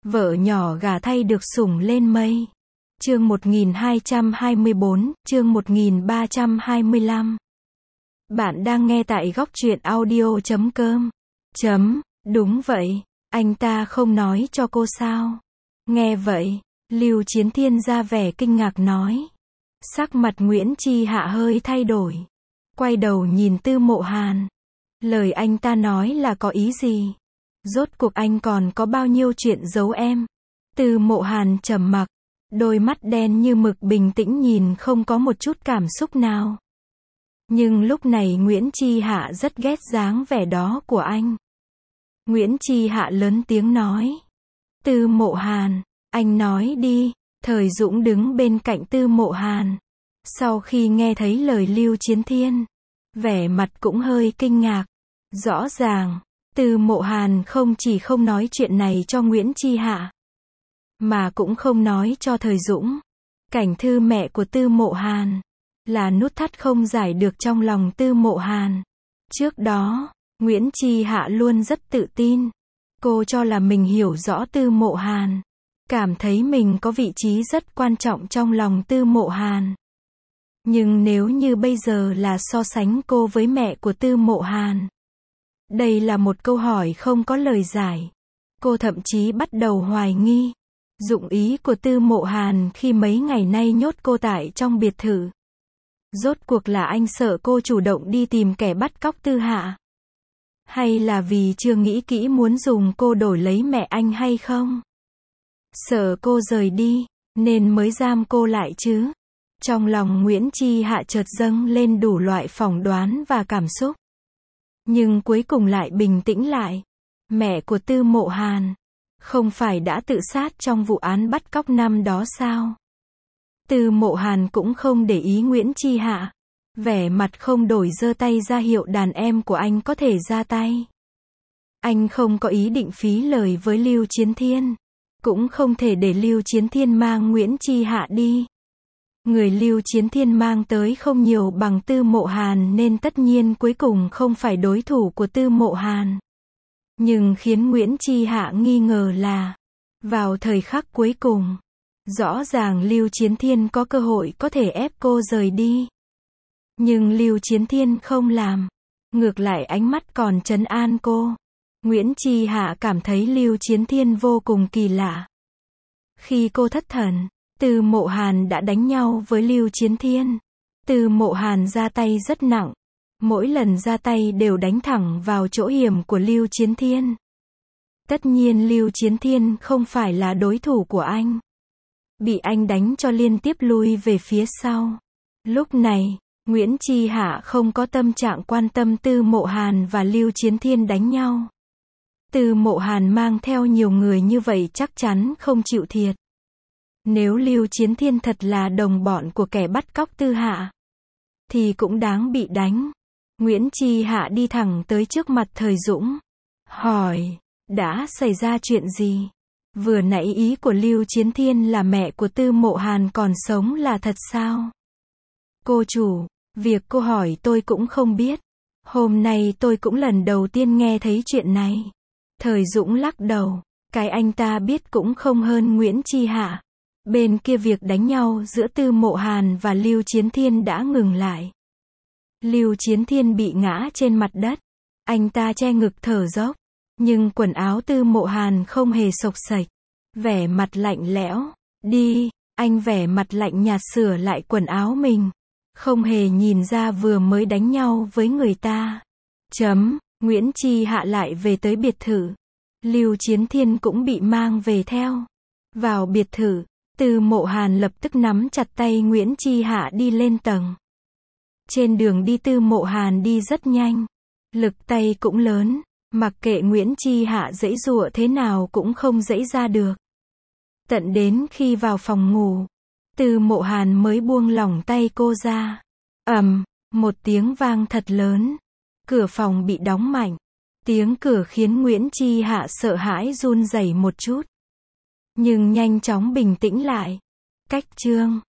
Vợ nhỏ gả thay được sủng lên mây. Chương 1224, chương 1325. Bạn đang nghe tại góc truyện audio.com. Đúng vậy, anh ta không nói cho cô sao? Nghe vậy, Lưu Chiến Thiên ra vẻ kinh ngạc nói. Sắc mặt Nguyễn Chi Hạ hơi thay đổi. Quay đầu nhìn Tư Mộ Hàn. Lời anh ta nói là có ý gì? Rốt cuộc anh còn có bao nhiêu chuyện giấu em? Tư Mộ Hàn trầm mặc, đôi mắt đen như mực bình tĩnh nhìn không có một chút cảm xúc nào. Nhưng lúc này Nguyễn Chi Hạ rất ghét dáng vẻ đó của anh. Nguyễn Chi Hạ lớn tiếng nói. Tư Mộ Hàn, anh nói đi. Thời Dũng đứng bên cạnh Tư Mộ Hàn. Sau khi nghe thấy lời Lưu Chiến Thiên, vẻ mặt cũng hơi kinh ngạc. Rõ ràng, Tư Mộ Hàn không chỉ không nói chuyện này cho Nguyễn Chi Hạ, mà cũng không nói cho Thời Dũng. Cảnh Thư mẹ của Tư Mộ Hàn là nút thắt không giải được trong lòng Tư Mộ Hàn. Trước đó, Nguyễn Chi Hạ luôn rất tự tin. Cô cho là mình hiểu rõ Tư Mộ Hàn, cảm thấy mình có vị trí rất quan trọng trong lòng Tư Mộ Hàn. Nhưng nếu như bây giờ là so sánh cô với mẹ của Tư Mộ Hàn, đây là một câu hỏi không có lời giải. Cô thậm chí bắt đầu hoài nghi dụng ý của Tư Mộ Hàn khi mấy ngày nay nhốt cô tại trong biệt thự. Rốt cuộc là anh sợ cô chủ động đi tìm kẻ bắt cóc Tư Hạ? Hay là vì chưa nghĩ kỹ muốn dùng cô đổi lấy mẹ anh hay không? Sợ cô rời đi, nên mới giam cô lại chứ? Trong lòng Nguyễn Chi Hạ chợt dâng lên đủ loại phỏng đoán và cảm xúc. Nhưng cuối cùng lại bình tĩnh lại. Mẹ của Tư Mộ Hàn không phải đã tự sát trong vụ án bắt cóc năm đó sao? Tư Mộ Hàn cũng không để ý Nguyễn Chi Hạ. Vẻ mặt không đổi giơ tay ra hiệu đàn em của anh có thể ra tay. Anh không có ý định phí lời với Lưu Chiến Thiên. Cũng không thể để Lưu Chiến Thiên mang Nguyễn Chi Hạ đi. Người Lưu Chiến Thiên mang tới không nhiều bằng Tư Mộ Hàn nên tất nhiên cuối cùng không phải đối thủ của Tư Mộ Hàn. Nhưng khiến Nguyễn Chi Hạ nghi ngờ là, vào thời khắc cuối cùng, rõ ràng Lưu Chiến Thiên có cơ hội có thể ép cô rời đi. Nhưng Lưu Chiến Thiên không làm. Ngược lại ánh mắt còn trấn an cô. Nguyễn Chi Hạ cảm thấy Lưu Chiến Thiên vô cùng kỳ lạ. Khi cô thất thần, Tư Mộ Hàn đã đánh nhau với Lưu Chiến Thiên. Tư Mộ Hàn ra tay rất nặng. Mỗi lần ra tay đều đánh thẳng vào chỗ hiểm của Lưu Chiến Thiên. Tất nhiên Lưu Chiến Thiên không phải là đối thủ của anh. Bị anh đánh cho liên tiếp lui về phía sau. Lúc này, Nguyễn Chi Hạ không có tâm trạng quan tâm Tư Mộ Hàn và Lưu Chiến Thiên đánh nhau. Tư Mộ Hàn mang theo nhiều người như vậy chắc chắn không chịu thiệt. Nếu Lưu Chiến Thiên thật là đồng bọn của kẻ bắt cóc Tư Hạ, thì cũng đáng bị đánh. Nguyễn Chi Hạ đi thẳng tới trước mặt Thời Dũng. Hỏi, đã xảy ra chuyện gì? Vừa nãy ý của Lưu Chiến Thiên là mẹ của Tư Mộ Hàn còn sống là thật sao? Cô chủ, việc cô hỏi tôi cũng không biết. Hôm nay tôi cũng lần đầu tiên nghe thấy chuyện này. Thời Dũng lắc đầu. Cái anh ta biết cũng không hơn Nguyễn Chi Hạ. Bên kia việc đánh nhau giữa Tư Mộ Hàn và Lưu Chiến Thiên đã ngừng lại. Lưu Chiến Thiên bị ngã trên mặt đất. Anh ta che ngực thở dốc. Nhưng quần áo Tư Mộ Hàn không hề xộc xệch. Vẻ mặt lạnh lẽo. Đi, anh vẻ mặt lạnh nhạt sửa lại quần áo mình. Không hề nhìn ra vừa mới đánh nhau với người ta. Nguyễn Chi Hạ lại về tới biệt thự. Lưu Chiến Thiên cũng bị mang về theo. Vào biệt thự, Tư Mộ Hàn lập tức nắm chặt tay Nguyễn Chi Hạ đi lên tầng. Trên đường đi Tư Mộ Hàn đi rất nhanh. Lực tay cũng lớn. Mặc kệ Nguyễn Chi Hạ giãy giụa thế nào cũng không giãy ra được. Tận đến khi vào phòng ngủ, Tư Mộ Hàn mới buông lỏng tay cô ra. Một tiếng vang thật lớn. Cửa phòng bị đóng mạnh. Tiếng cửa khiến Nguyễn Chi Hạ sợ hãi run rẩy một chút. Nhưng nhanh chóng bình tĩnh lại. Cách chương